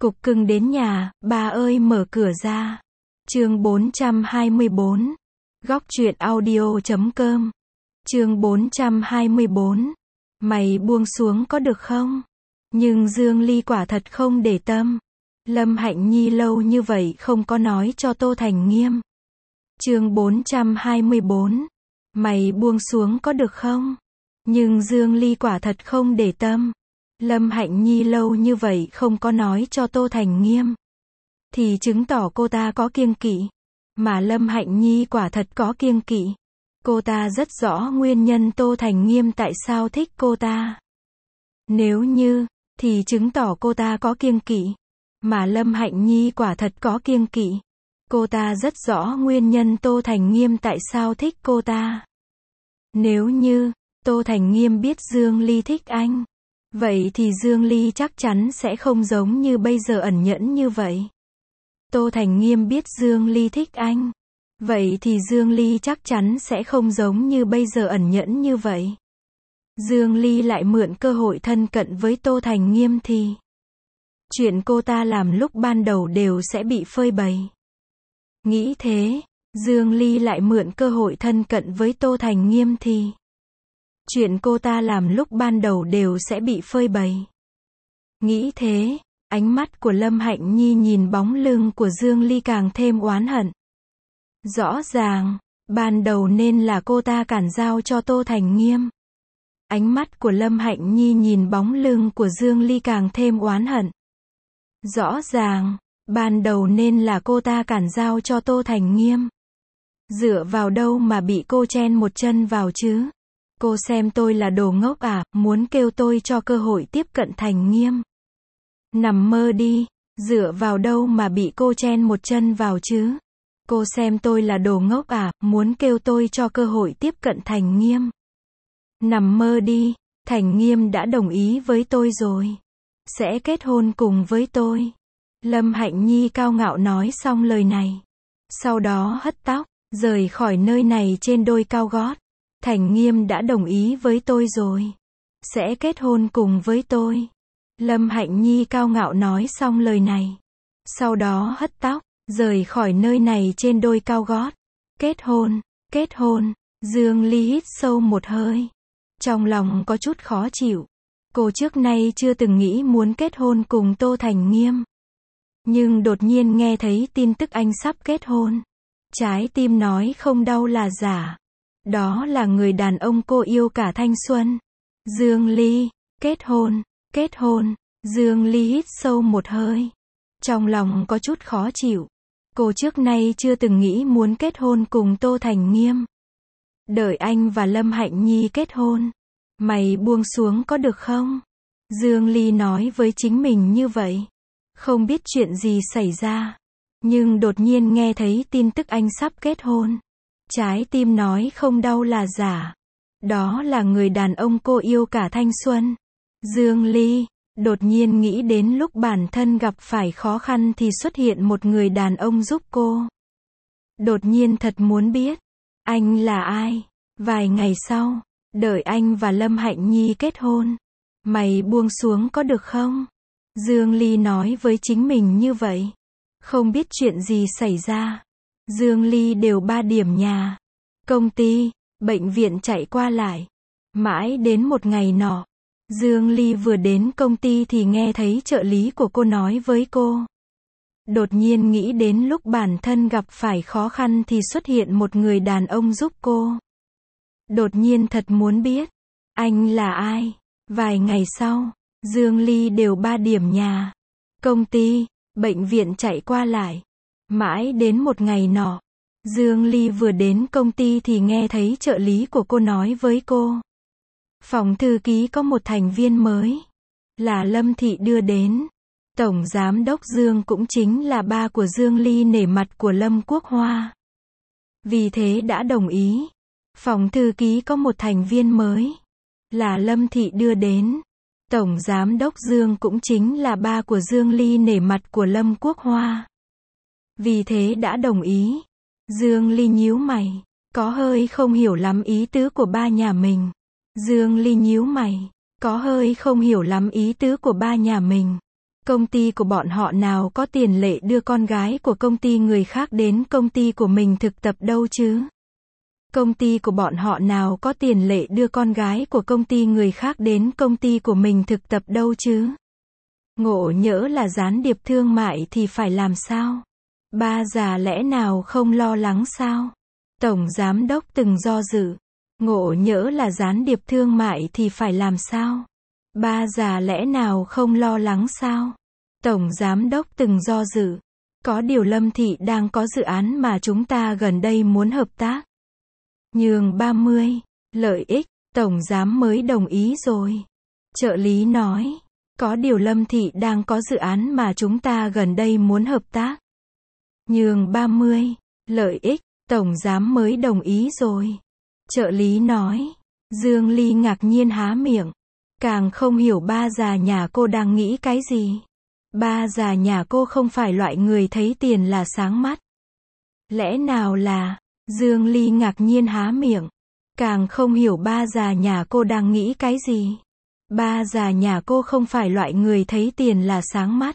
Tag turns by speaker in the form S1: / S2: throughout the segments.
S1: Cục cưng đến nhà, bà ơi mở cửa ra. Chương 424. Góc truyện audio.com. Chương 424. Mày buông xuống có được không? Nhưng Dương Ly quả thật không để tâm. Lâm Hạnh Nhi lâu như vậy không có nói cho Tô Thành Nghiêm. Chương 424. Mày buông xuống có được không? Nhưng Dương Ly quả thật không để tâm. Lâm Hạnh Nhi lâu như vậy không có nói cho Tô Thành Nghiêm, thì chứng tỏ cô ta có kiêng kỵ. Mà Lâm Hạnh Nhi quả thật có kiêng kỵ. Cô ta rất rõ nguyên nhân Tô Thành Nghiêm tại sao thích cô ta. Nếu như, thì chứng tỏ cô ta có kiêng kỵ. Mà Lâm Hạnh Nhi quả thật có kiêng kỵ. Cô ta rất rõ nguyên nhân Tô Thành Nghiêm tại sao thích cô ta. Nếu như, Tô Thành Nghiêm biết Dương Ly thích anh, vậy thì Dương Ly chắc chắn sẽ không giống như bây giờ ẩn nhẫn như vậy. Tô Thành Nghiêm biết Dương Ly thích anh, vậy thì Dương Ly chắc chắn sẽ không giống như bây giờ ẩn nhẫn như vậy. Dương Ly lại mượn cơ hội thân cận với Tô Thành Nghiêm thì chuyện cô ta làm lúc ban đầu đều sẽ bị phơi bày. Nghĩ thế, Dương Ly lại mượn cơ hội thân cận với Tô Thành Nghiêm thì chuyện cô ta làm lúc ban đầu đều sẽ bị phơi bày. Nghĩ thế, ánh mắt của Lâm Hạnh Nhi nhìn bóng lưng của Dương Ly càng thêm oán hận. Rõ ràng, ban đầu nên là cô ta cản giao cho Tô Thành Nghiêm. Ánh mắt của Lâm Hạnh Nhi nhìn bóng lưng của Dương Ly càng thêm oán hận. Rõ ràng, ban đầu nên là cô ta cản giao cho Tô Thành Nghiêm. Dựa vào đâu mà bị cô chen một chân vào chứ? Cô xem tôi là đồ ngốc à, muốn kêu tôi cho cơ hội tiếp cận Thành Nghiêm. Nằm mơ đi, dựa vào đâu mà bị cô chen một chân vào chứ? Cô xem tôi là đồ ngốc à, muốn kêu tôi cho cơ hội tiếp cận Thành Nghiêm. Nằm mơ đi, Thành Nghiêm đã đồng ý với tôi rồi. Sẽ kết hôn cùng với tôi. Lâm Hạnh Nhi cao ngạo nói xong lời này. Sau đó hất tóc, rời khỏi nơi này trên đôi cao gót. Thành Nghiêm đã đồng ý với tôi rồi. Sẽ kết hôn cùng với tôi. Lâm Hạnh Nhi cao ngạo nói xong lời này. Sau đó hất tóc, rời khỏi nơi này trên đôi cao gót. Kết hôn, kết hôn. Dương Ly hít sâu một hơi. Trong lòng có chút khó chịu. Cô trước nay chưa từng nghĩ muốn kết hôn cùng Tô Thành Nghiêm. Nhưng đột nhiên nghe thấy tin tức anh sắp kết hôn. Trái tim nói không đau là giả. Đó là người đàn ông cô yêu cả thanh xuân. Dương Ly, kết hôn, kết hôn. Dương Ly hít sâu một hơi. Trong lòng có chút khó chịu. Cô trước nay chưa từng nghĩ muốn kết hôn cùng Tô Thành Nghiêm. Đợi anh và Lâm Hạnh Nhi kết hôn. Mày buông xuống có được không? Dương Ly nói với chính mình như vậy. Không biết chuyện gì xảy ra. Nhưng đột nhiên nghe thấy tin tức anh sắp kết hôn. Trái tim nói không đau là giả. Đó là người đàn ông cô yêu cả thanh xuân. Dương Ly, đột nhiên nghĩ đến lúc bản thân gặp phải khó khăn thì xuất hiện một người đàn ông giúp cô. Đột nhiên thật muốn biết, anh là ai? Vài ngày sau, đợi anh và Lâm Hạnh Nhi kết hôn. Mày buông xuống có được không? Dương Ly nói với chính mình như vậy. Không biết chuyện gì xảy ra. Dương Ly đều 3 điểm nhà, công ty, bệnh viện chạy qua lại. Mãi đến một ngày nọ, Dương Ly vừa đến công ty thì nghe thấy trợ lý của cô nói với cô. Đột nhiên nghĩ đến lúc bản thân gặp phải khó khăn thì xuất hiện một người đàn ông giúp cô. Đột nhiên thật muốn biết, anh là ai? Vài ngày sau, Dương Ly đều 3 điểm nhà, công ty, bệnh viện chạy qua lại. Mãi đến một ngày nọ, Dương Ly vừa đến công ty thì nghe thấy trợ lý của cô nói với cô. Phòng thư ký có một thành viên mới, là Lâm Thị đưa đến. Tổng giám đốc Dương cũng chính là ba của Dương Ly nể mặt của Lâm Quốc Hoa. Vì thế đã đồng ý. Phòng thư ký có một thành viên mới, là Lâm Thị đưa đến. Tổng giám đốc Dương cũng chính là ba của Dương Ly nể mặt của Lâm Quốc Hoa. Vì thế đã đồng ý. Dương Ly nhíu mày, có hơi không hiểu lắm ý tứ của ba nhà mình. Dương Ly nhíu mày, có hơi không hiểu lắm ý tứ của ba nhà mình. Công ty của bọn họ nào có tiền lệ đưa con gái của công ty người khác đến công ty của mình thực tập đâu chứ? Công ty của bọn họ nào có tiền lệ đưa con gái của công ty người khác đến công ty của mình thực tập đâu chứ? Ngộ nhỡ là gián điệp thương mại thì phải làm sao? Ba già lẽ nào không lo lắng sao? Tổng giám đốc từng do dự. Ngộ nhỡ là gián điệp thương mại thì phải làm sao? Ba già lẽ nào không lo lắng sao? Tổng giám đốc từng do dự. Có điều Lâm Thị đang có dự án mà chúng ta gần đây muốn hợp tác. Nhường 30, lợi ích, tổng giám mới đồng ý rồi. Trợ lý nói, có điều Lâm Thị đang có dự án mà chúng ta gần đây muốn hợp tác. Nhường 30, lợi ích, tổng giám mới đồng ý rồi. Trợ lý nói, Dương Ly ngạc nhiên há miệng. Càng không hiểu ba già nhà cô đang nghĩ cái gì. Ba già nhà cô không phải loại người thấy tiền là sáng mắt. Lẽ nào là, Dương Ly ngạc nhiên há miệng. Càng không hiểu ba già nhà cô đang nghĩ cái gì. Ba già nhà cô không phải loại người thấy tiền là sáng mắt.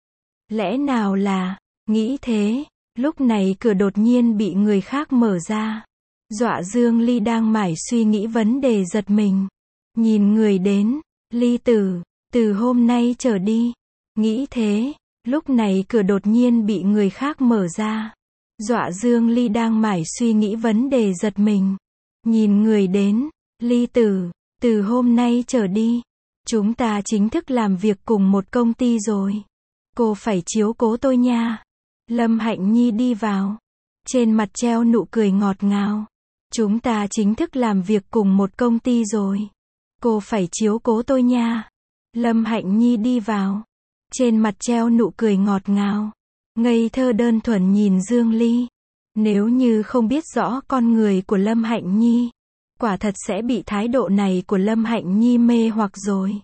S1: Lẽ nào là, nghĩ thế, lúc này cửa đột nhiên bị người khác mở ra. Dọa Dương Ly đang mải suy nghĩ vấn đề giật mình. Nhìn người đến, Ly tử, từ hôm nay trở đi. Nghĩ thế, lúc này cửa đột nhiên bị người khác mở ra. Dọa Dương Ly đang mải suy nghĩ vấn đề giật mình. Nhìn người đến, Ly tử, từ hôm nay trở đi. Chúng ta chính thức làm việc cùng một công ty rồi. Cô phải chiếu cố tôi nha. Lâm Hạnh Nhi đi vào. Trên mặt treo nụ cười ngọt ngào. Chúng ta chính thức làm việc cùng một công ty rồi. Cô phải chiếu cố tôi nha. Lâm Hạnh Nhi đi vào. Trên mặt treo nụ cười ngọt ngào. Ngây thơ đơn thuần nhìn Dương Ly. Nếu như không biết rõ con người của Lâm Hạnh Nhi, quả thật sẽ bị thái độ này của Lâm Hạnh Nhi mê hoặc rồi.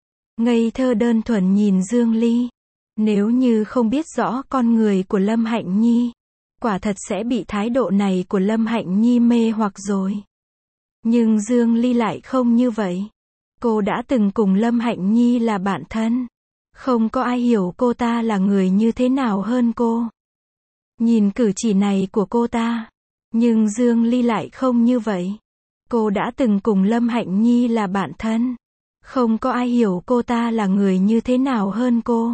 S1: Ngây thơ đơn thuần nhìn Dương Ly. Nếu như không biết rõ con người của Lâm Hạnh Nhi, quả thật sẽ bị thái độ này của Lâm Hạnh Nhi mê hoặc rồi. Nhưng Dương Ly lại không như vậy. Cô đã từng cùng Lâm Hạnh Nhi là bạn thân. Không có ai hiểu cô ta là người như thế nào hơn cô. Nhìn cử chỉ này của cô ta. Nhưng Dương Ly lại không như vậy. Cô đã từng cùng Lâm Hạnh Nhi là bạn thân. Không có ai hiểu cô ta là người như thế nào hơn cô.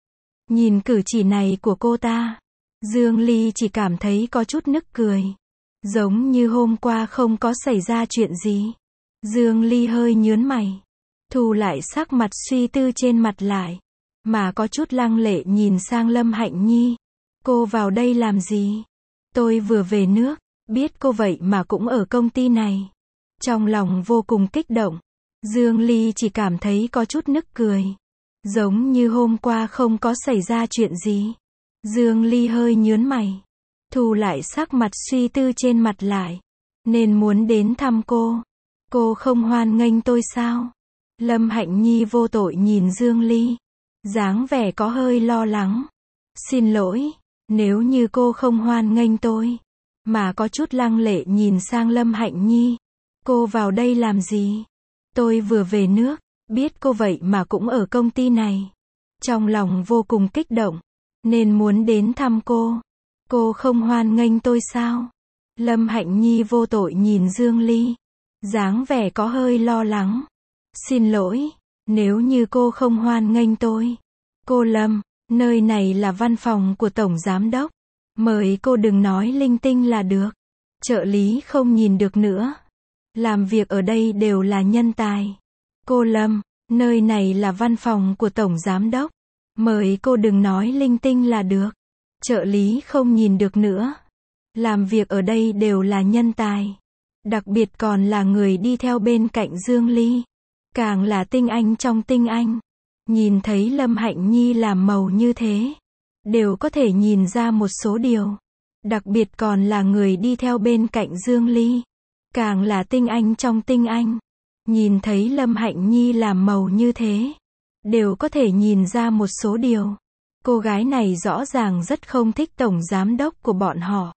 S1: Nhìn cử chỉ này của cô ta. Dương Ly chỉ cảm thấy có chút nức cười. Giống như hôm qua không có xảy ra chuyện gì. Dương Ly hơi nhướng mày. Thu lại sắc mặt suy tư trên mặt lại. Mà có chút lăng lệ nhìn sang Lâm Hạnh Nhi. Cô vào đây làm gì? Tôi vừa về nước. Biết cô vậy mà cũng ở công ty này. Trong lòng vô cùng kích động. Dương Ly chỉ cảm thấy có chút nức cười. Giống như hôm qua không có xảy ra chuyện gì. Dương Ly hơi nhướng mày. Thu lại sắc mặt suy tư trên mặt lại. Nên muốn đến thăm cô. Cô không hoan nghênh tôi sao? Lâm Hạnh Nhi vô tội nhìn Dương Ly. Dáng vẻ có hơi lo lắng. Xin lỗi, nếu như cô không hoan nghênh tôi. Mà có chút lăng lệ nhìn sang Lâm Hạnh Nhi. Cô vào đây làm gì? Tôi vừa về nước. Biết cô vậy mà cũng ở công ty này. Trong lòng vô cùng kích động. Nên muốn đến thăm cô. Cô không hoan nghênh tôi sao? Lâm Hạnh Nhi vô tội nhìn Dương Ly. Dáng vẻ có hơi lo lắng. Xin lỗi, nếu như cô không hoan nghênh tôi. Cô Lâm, nơi này là văn phòng của Tổng Giám Đốc. Mời cô đừng nói linh tinh là được. Trợ lý không nhìn được nữa. Làm việc ở đây đều là nhân tài. Cô Lâm, nơi này là văn phòng của Tổng Giám Đốc. Mời cô đừng nói linh tinh là được. Trợ lý không nhìn được nữa. Làm việc ở đây đều là nhân tài. Đặc biệt còn là người đi theo bên cạnh Dương Ly. Càng là tinh anh trong tinh anh. Nhìn thấy Lâm Hạnh Nhi làm màu như thế. Đều có thể nhìn ra một số điều. Đặc biệt còn là người đi theo bên cạnh Dương Ly. Càng là tinh anh trong tinh anh. Nhìn thấy Lâm Hạnh Nhi làm màu như thế. Đều có thể nhìn ra một số điều. Cô gái này rõ ràng rất không thích Tổng Giám Đốc của bọn họ.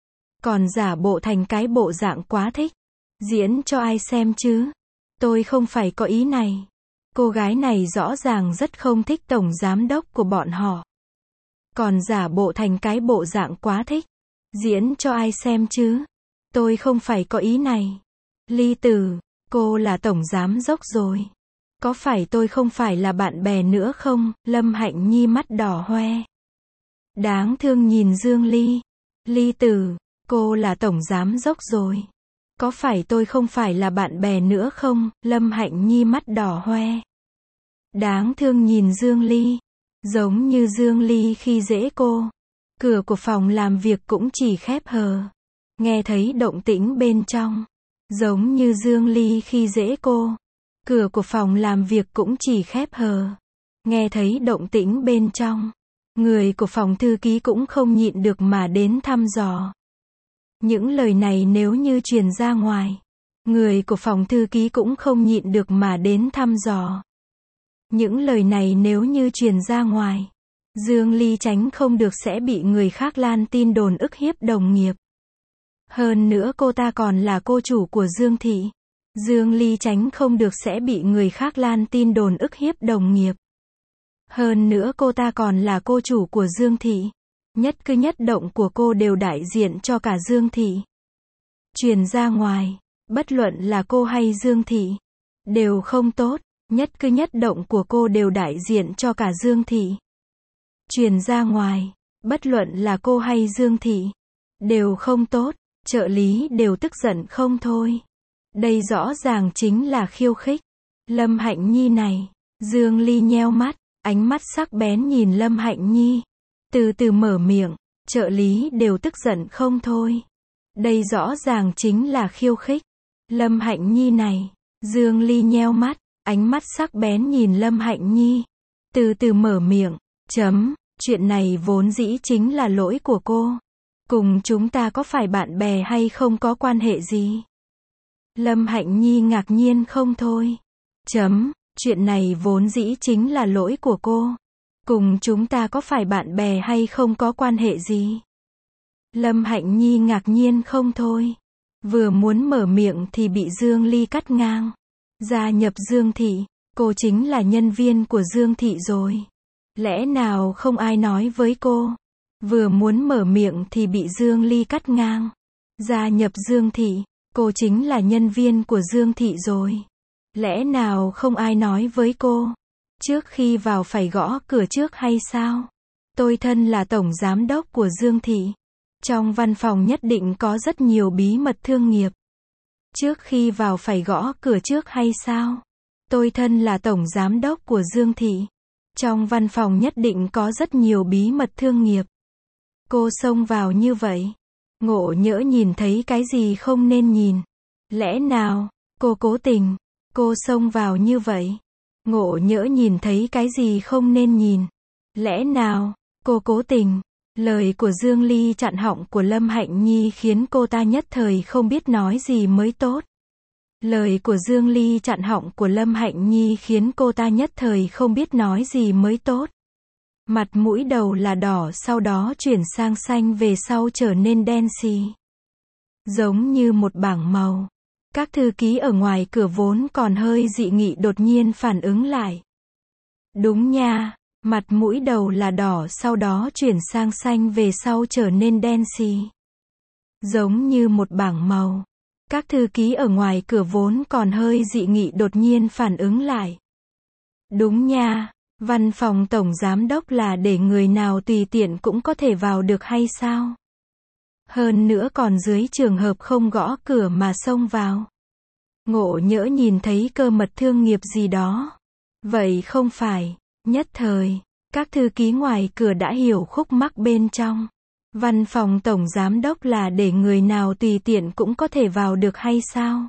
S1: Còn giả bộ thành cái bộ dạng quá thích. Diễn cho ai xem chứ? Tôi không phải có ý này. Cô gái này rõ ràng rất không thích tổng giám đốc của bọn họ. Còn giả bộ thành cái bộ dạng quá thích. Diễn cho ai xem chứ? Tôi không phải có ý này. Ly Tử, cô là tổng giám đốc rồi. Có phải tôi không phải là bạn bè nữa không? Lâm Hạnh Nhi mắt đỏ hoe. Đáng thương nhìn Dương Ly. Ly Tử, cô là tổng giám đốc rồi. Có phải tôi không phải là bạn bè nữa không? Lâm Hạnh Nhi mắt đỏ hoe. Đáng thương nhìn Dương Ly. Giống như Dương Ly khi dễ cô. Cửa của phòng làm việc cũng chỉ khép hờ. Nghe thấy động tĩnh bên trong. Giống như Dương Ly khi dễ cô. Cửa của phòng làm việc cũng chỉ khép hờ. Nghe thấy động tĩnh bên trong. Người của phòng thư ký cũng không nhịn được mà đến thăm dò. Những lời này nếu như truyền ra ngoài. Người của phòng thư ký cũng không nhịn được mà đến thăm dò. Những lời này nếu như truyền ra ngoài. Dương Ly tránh không được sẽ bị người khác lan tin đồn ức hiếp đồng nghiệp. Hơn nữa cô ta còn là cô chủ của Dương Thị. Dương Ly tránh không được sẽ bị người khác lan tin đồn ức hiếp đồng nghiệp. Hơn nữa cô ta còn là cô chủ của Dương Thị. Nhất cử nhất động của cô đều đại diện cho cả Dương Thị. Truyền ra ngoài, bất luận là cô hay Dương Thị, đều không tốt. Nhất cử nhất động của cô đều đại diện cho cả Dương Thị. Truyền ra ngoài, bất luận là cô hay Dương Thị, đều không tốt. Trợ lý đều tức giận không thôi. Đây rõ ràng chính là khiêu khích. Lâm Hạnh Nhi này. Dương Ly nheo mắt, ánh mắt sắc bén nhìn Lâm Hạnh Nhi. Từ từ mở miệng, trợ lý đều tức giận không thôi. Đây rõ ràng chính là khiêu khích. Lâm Hạnh Nhi này. Dương Ly nheo mắt, ánh mắt sắc bén nhìn Lâm Hạnh Nhi. Từ từ mở miệng, chuyện này vốn dĩ chính là lỗi của cô. Cùng chúng ta có phải bạn bè hay không có quan hệ gì? Lâm Hạnh Nhi ngạc nhiên không thôi. Chuyện này vốn dĩ chính là lỗi của cô. Cùng chúng ta có phải bạn bè hay không có quan hệ gì? Lâm Hạnh Nhi ngạc nhiên không thôi. Vừa muốn mở miệng thì bị Dương Ly cắt ngang. Gia nhập Dương Thị, cô chính là nhân viên của Dương Thị rồi. Lẽ nào không ai nói với cô? Vừa muốn mở miệng thì bị Dương Ly cắt ngang. Gia nhập Dương Thị, cô chính là nhân viên của Dương Thị rồi. Lẽ nào không ai nói với cô? Trước khi vào phải gõ cửa trước hay sao? Tôi thân là tổng giám đốc của Dương Thị. Trong văn phòng nhất định có rất nhiều bí mật thương nghiệp. Trước khi vào phải gõ cửa trước hay sao? Tôi thân là tổng giám đốc của Dương Thị. Trong văn phòng nhất định có rất nhiều bí mật thương nghiệp. Cô xông vào như vậy. Ngộ nhỡ nhìn thấy cái gì không nên nhìn. Lẽ nào, cô cố tình. Cô xông vào như vậy. Ngộ nhỡ nhìn thấy cái gì không nên nhìn. Lẽ nào, cô cố tình. Lời của Dương Ly chặn họng của Lâm Hạnh Nhi khiến cô ta nhất thời không biết nói gì mới tốt. Lời của Dương Ly chặn họng của Lâm Hạnh Nhi khiến cô ta nhất thời không biết nói gì mới tốt. Mặt mũi đầu là đỏ sau đó chuyển sang xanh về sau trở nên đen xì. Giống như một bảng màu. Các thư ký ở ngoài cửa vốn còn hơi dị nghị đột nhiên phản ứng lại. Đúng nha, mặt mũi đầu là đỏ sau đó chuyển sang xanh về sau trở nên đen xì. Giống như một bảng màu. Các thư ký ở ngoài cửa vốn còn hơi dị nghị đột nhiên phản ứng lại. Đúng nha, văn phòng tổng giám đốc là để người nào tùy tiện cũng có thể vào được hay sao? Hơn nữa còn dưới trường hợp không gõ cửa mà xông vào. Ngộ nhỡ nhìn thấy cơ mật thương nghiệp gì đó. Vậy không phải, nhất thời, các thư ký ngoài cửa đã hiểu khúc mắc bên trong. Văn phòng tổng giám đốc là để người nào tùy tiện cũng có thể vào được hay sao?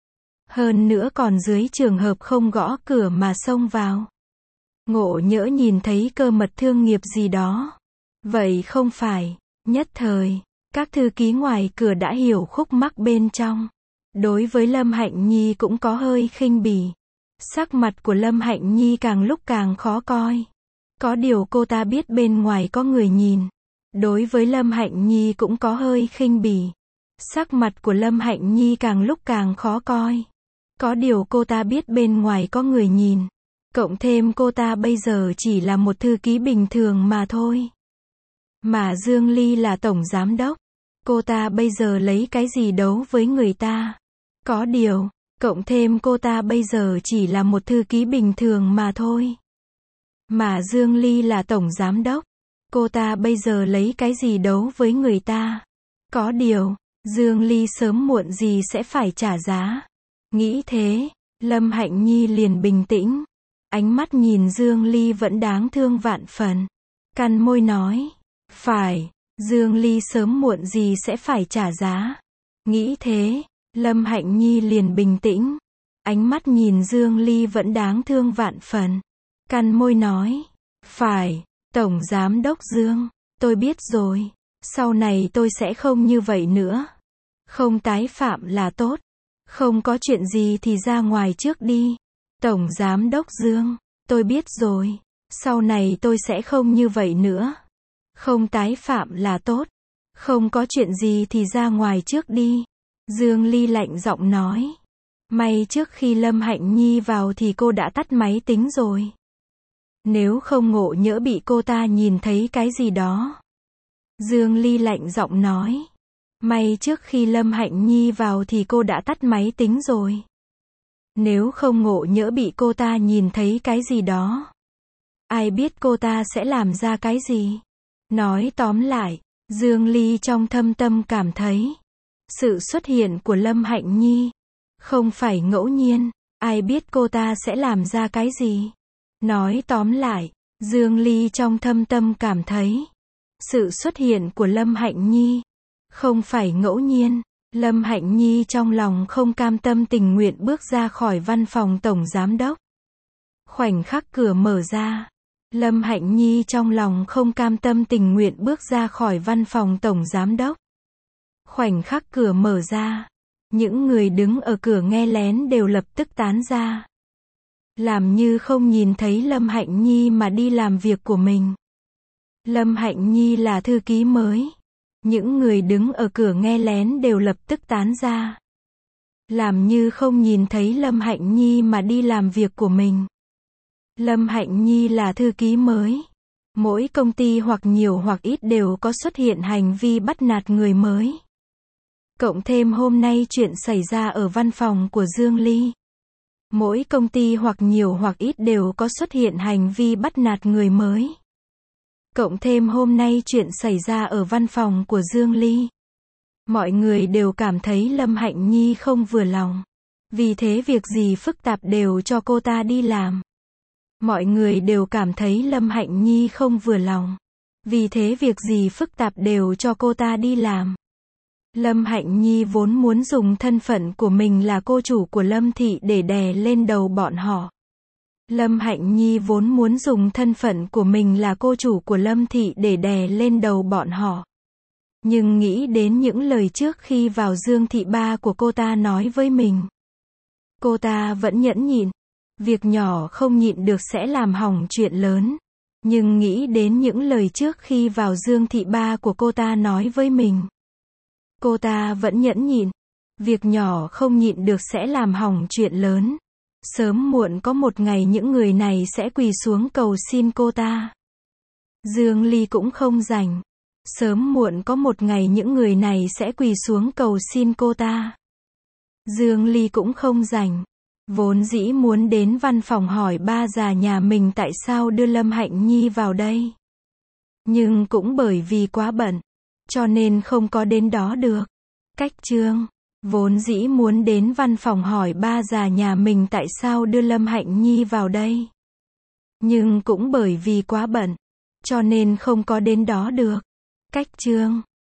S1: Hơn nữa còn dưới trường hợp không gõ cửa mà xông vào. Ngộ nhỡ nhìn thấy cơ mật thương nghiệp gì đó. Vậy không phải, nhất thời, các thư ký ngoài cửa đã hiểu khúc mắc bên trong. Đối với Lâm Hạnh Nhi cũng có hơi khinh bỉ. Sắc mặt của Lâm Hạnh Nhi càng lúc càng khó coi. Có điều cô ta biết bên ngoài có người nhìn. Đối với Lâm Hạnh Nhi cũng có hơi khinh bỉ. Sắc mặt của Lâm Hạnh Nhi càng lúc càng khó coi. Có điều cô ta biết bên ngoài có người nhìn. Cộng thêm cô ta bây giờ chỉ là một thư ký bình thường mà thôi. Mà Dương Ly là tổng giám đốc. Cô ta bây giờ lấy cái gì đấu với người ta? Có điều, cộng thêm cô ta bây giờ chỉ là một thư ký bình thường mà thôi. Mà Dương Ly là tổng giám đốc. Cô ta bây giờ lấy cái gì đấu với người ta? Có điều, Dương Ly sớm muộn gì sẽ phải trả giá. Nghĩ thế, Lâm Hạnh Nhi liền bình tĩnh. Ánh mắt nhìn Dương Ly vẫn đáng thương vạn phần. Cắn môi nói, phải, Dương Ly sớm muộn gì sẽ phải trả giá. Nghĩ thế, Lâm Hạnh Nhi liền bình tĩnh. Ánh mắt nhìn Dương Ly vẫn đáng thương vạn phần. Cắn môi nói, phải, Tổng Giám đốc Dương, tôi biết rồi. Sau này tôi sẽ không như vậy nữa. Không tái phạm là tốt. Không có chuyện gì thì ra ngoài trước đi. Tổng Giám đốc Dương, tôi biết rồi. Sau này tôi sẽ không như vậy nữa. Không tái phạm là tốt. Không có chuyện gì thì ra ngoài trước đi. Dương Ly lạnh giọng nói. May trước khi Lâm Hạnh Nhi vào thì cô đã tắt máy tính rồi. Nếu không ngộ nhỡ bị cô ta nhìn thấy cái gì đó. Dương Ly lạnh giọng nói. May trước khi Lâm Hạnh Nhi vào thì cô đã tắt máy tính rồi. Nếu không ngộ nhỡ bị cô ta nhìn thấy cái gì đó. Ai biết cô ta sẽ làm ra cái gì? Nói tóm lại, Dương Ly trong thâm tâm cảm thấy. Sự xuất hiện của Lâm Hạnh Nhi không phải ngẫu nhiên. Ai biết cô ta sẽ làm ra cái gì? Nói tóm lại, Dương Ly trong thâm tâm cảm thấy. Sự xuất hiện của Lâm Hạnh Nhi không phải ngẫu nhiên. Lâm Hạnh Nhi trong lòng không cam tâm tình nguyện bước ra khỏi văn phòng tổng giám đốc. Khoảnh khắc cửa mở ra, Lâm Hạnh Nhi trong lòng không cam tâm tình nguyện bước ra khỏi văn phòng tổng giám đốc. Khoảnh khắc cửa mở ra, những người đứng ở cửa nghe lén đều lập tức tán ra. Làm như không nhìn thấy Lâm Hạnh Nhi mà đi làm việc của mình. Lâm Hạnh Nhi là thư ký mới. Những người đứng ở cửa nghe lén đều lập tức tán ra. Làm như không nhìn thấy Lâm Hạnh Nhi mà đi làm việc của mình. Lâm Hạnh Nhi là thư ký mới. Mỗi công ty hoặc nhiều hoặc ít đều có xuất hiện hành vi bắt nạt người mới. Cộng thêm hôm nay chuyện xảy ra ở văn phòng của Dương Ly. Mỗi công ty hoặc nhiều hoặc ít đều có xuất hiện hành vi bắt nạt người mới. Cộng thêm hôm nay chuyện xảy ra ở văn phòng của Dương Ly. Mọi người đều cảm thấy Lâm Hạnh Nhi không vừa lòng. Vì thế việc gì phức tạp đều cho cô ta đi làm. Mọi người đều cảm thấy Lâm Hạnh Nhi không vừa lòng. Vì thế việc gì phức tạp đều cho cô ta đi làm. Lâm Hạnh Nhi vốn muốn dùng thân phận của mình là cô chủ của Lâm Thị để đè lên đầu bọn họ. Lâm Hạnh Nhi vốn muốn dùng thân phận của mình là cô chủ của Lâm Thị để đè lên đầu bọn họ. Nhưng nghĩ đến những lời trước khi vào Dương Thị ba của cô ta nói với mình. Cô ta vẫn nhẫn nhịn. Việc nhỏ không nhịn được sẽ làm hỏng chuyện lớn. Nhưng nghĩ đến những lời trước khi vào Dương Thị ba của cô ta nói với mình. Cô ta vẫn nhẫn nhịn. Việc nhỏ không nhịn được sẽ làm hỏng chuyện lớn. Sớm muộn có một ngày những người này sẽ quỳ xuống cầu xin cô ta. Dương Ly cũng không rảnh. Sớm muộn có một ngày những người này sẽ quỳ xuống cầu xin cô ta. Dương Ly cũng không rảnh. Vốn dĩ muốn đến văn phòng hỏi ba già nhà mình tại sao đưa Lâm Hạnh Nhi vào đây. Nhưng cũng bởi vì quá bận. Cho nên không có đến đó được. Cách chương. Vốn dĩ muốn đến văn phòng hỏi ba già nhà mình tại sao đưa Lâm Hạnh Nhi vào đây. Nhưng cũng bởi vì quá bận. Cho nên không có đến đó được. Cách chương.